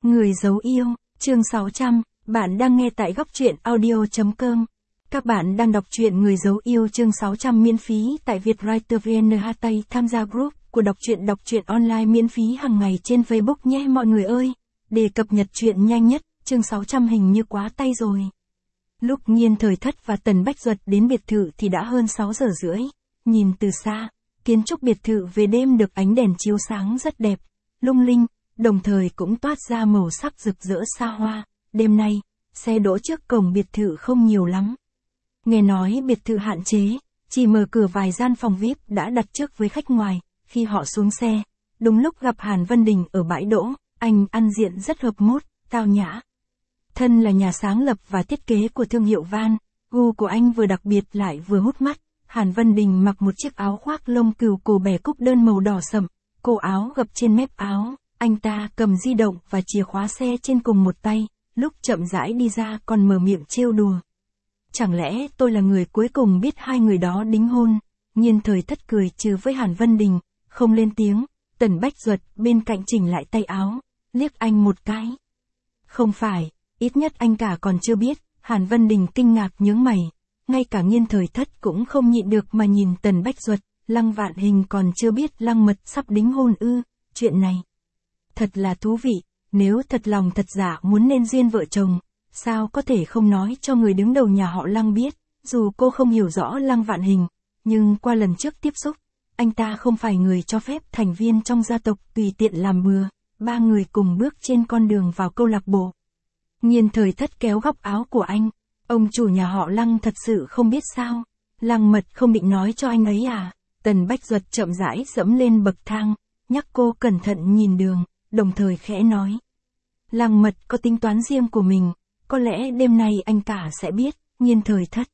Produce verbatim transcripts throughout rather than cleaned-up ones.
Người giấu yêu, chương sáu trăm, bạn đang nghe tại góc truyện audio chấm com. Các bạn đang đọc truyện Người giấu yêu chương sáu trăm miễn phí tại Vietwriter vê en hát tây, tham gia group của đọc truyện đọc truyện online miễn phí hàng ngày trên Facebook nhé mọi người ơi. Để cập nhật truyện nhanh nhất, chương sáu trăm hình như quá tay rồi. Lúc Nghiên Thời Thất và Tần Bách Duật đến biệt thự thì đã hơn sáu giờ rưỡi. Nhìn từ xa, kiến trúc biệt thự về đêm được ánh đèn chiếu sáng rất đẹp, lung linh, đồng thời cũng toát ra màu sắc rực rỡ xa hoa. Đêm nay, xe đỗ trước cổng biệt thự không nhiều lắm. Nghe nói biệt thự hạn chế, chỉ mở cửa vài gian phòng vi ai pi đã đặt trước với khách ngoài. Khi họ xuống xe, đúng lúc gặp Hàn Vân Đình ở bãi đỗ. Anh ăn diện rất hợp mốt, tao nhã. Thân là nhà sáng lập và thiết kế của thương hiệu Van, gu của anh vừa đặc biệt lại vừa hút mắt. Hàn Vân Đình mặc một chiếc áo khoác lông cừu cổ bẻ cúc đơn màu đỏ sậm, cổ áo gập trên mép áo. Anh ta cầm di động và chìa khóa xe trên cùng một tay, lúc chậm rãi đi ra còn mở miệng trêu đùa. Chẳng lẽ tôi là người cuối cùng biết hai người đó đính hôn? Nghiên Thời Thất cười trừ với Hàn Vân Đình, không lên tiếng. Tần Bách Duật bên cạnh chỉnh lại tay áo, liếc anh một cái. Không phải, ít nhất anh cả còn chưa biết. Hàn Vân Đình kinh ngạc nhướng mày. Ngay cả Nghiên Thời Thất cũng không nhịn được mà nhìn Tần Bách Duật. Lăng Vạn Hình còn chưa biết Lăng Mật sắp đính hôn ư? Chuyện này thật là thú vị. Nếu thật lòng thật giả muốn nên duyên vợ chồng, sao có thể không nói cho người đứng đầu nhà họ Lăng biết? Dù cô không hiểu rõ Lăng Vạn Hình, nhưng qua lần trước tiếp xúc, anh ta không phải người cho phép thành viên trong gia tộc tùy tiện làm bừa. Ba người cùng bước trên con đường vào câu lạc bộ. Nghiên Thời Thất kéo góc áo của anh. Ông chủ nhà họ Lăng thật sự không biết sao? Lăng Mật không định nói cho anh ấy à? Tần Bách Duật chậm rãi dẫm lên bậc thang, nhắc cô cẩn thận nhìn đường, đồng thời khẽ nói. Lăng Mật có tính toán riêng của mình, có lẽ đêm nay anh cả sẽ biết. Nghiên Thời Thất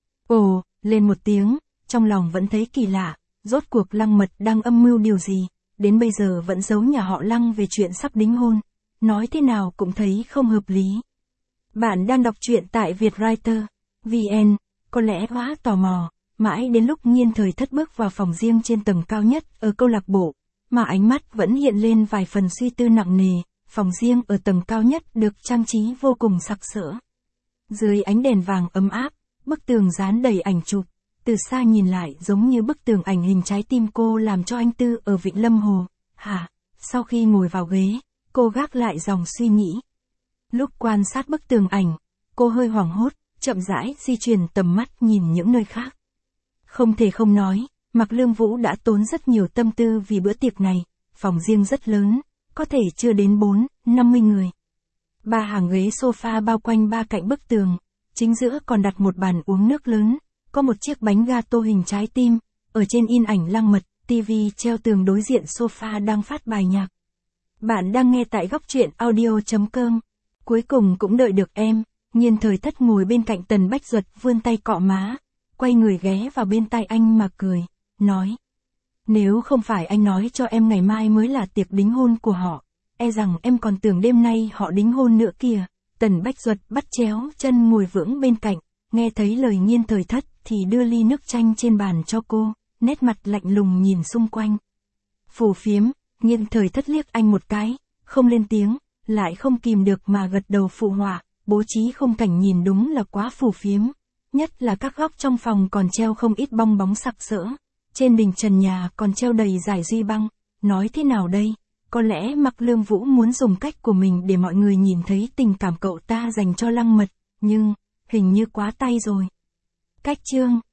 ồ, lên một tiếng, trong lòng vẫn thấy kỳ lạ, rốt cuộc Lăng Mật đang âm mưu điều gì, đến bây giờ vẫn giấu nhà họ Lăng về chuyện sắp đính hôn, nói thế nào cũng thấy không hợp lý. Bạn đang đọc truyện tại Vietwriter vê en, có lẽ quá tò mò, mãi đến lúc Nghiên Thời Thất bước vào phòng riêng trên tầng cao nhất ở câu lạc bộ, mà ánh mắt vẫn hiện lên vài phần suy tư nặng nề. Phòng riêng ở tầng cao nhất được trang trí vô cùng sặc sỡ. Dưới ánh đèn vàng ấm áp, bức tường dán đầy ảnh chụp, từ xa nhìn lại giống như bức tường ảnh hình trái tim cô làm cho anh Tư ở Vịnh Lâm Hồ. Hả? Sau khi ngồi vào ghế, cô gác lại dòng suy nghĩ. Lúc quan sát bức tường ảnh, cô hơi hoảng hốt, chậm rãi di chuyển tầm mắt nhìn những nơi khác. Không thể không nói, Mạc Lương Vũ đã tốn rất nhiều tâm tư vì bữa tiệc này. Phòng riêng rất lớn, có thể chưa đến bốn, năm mươi người. Ba hàng ghế sofa bao quanh ba cạnh bức tường, chính giữa còn đặt một bàn uống nước lớn, có một chiếc bánh gato hình trái tim, ở trên in ảnh Lăng Mật, tivi treo tường đối diện sofa đang phát bài nhạc. Bạn đang nghe tại góc truyện audio chấm com. Cuối cùng cũng đợi được em. Nghiên Thời Thất ngồi bên cạnh Tần Bách Duật vươn tay cọ má, quay người ghé vào bên tai anh mà cười, nói. Nếu không phải anh nói cho em ngày mai mới là tiệc đính hôn của họ, e rằng em còn tưởng đêm nay họ đính hôn nữa kìa. Tần Bách Duật bắt chéo chân ngồi vững bên cạnh, nghe thấy lời Nghiên Thời Thất thì đưa ly nước chanh trên bàn cho cô, nét mặt lạnh lùng nhìn xung quanh. Phù phiếm. Nghiên Thời Thất liếc anh một cái, không lên tiếng, lại không kìm được mà gật đầu phụ họa. Bố trí khung cảnh nhìn đúng là quá phù phiếm, nhất là các góc trong phòng còn treo không ít bong bóng sặc sỡ. Trên đỉnh trần nhà còn treo đầy dải duy băng. Nói thế nào đây? Có lẽ Mạc Lương Vũ muốn dùng cách của mình để mọi người nhìn thấy tình cảm cậu ta dành cho Lăng Mật, nhưng hình như quá tay rồi. Cách chương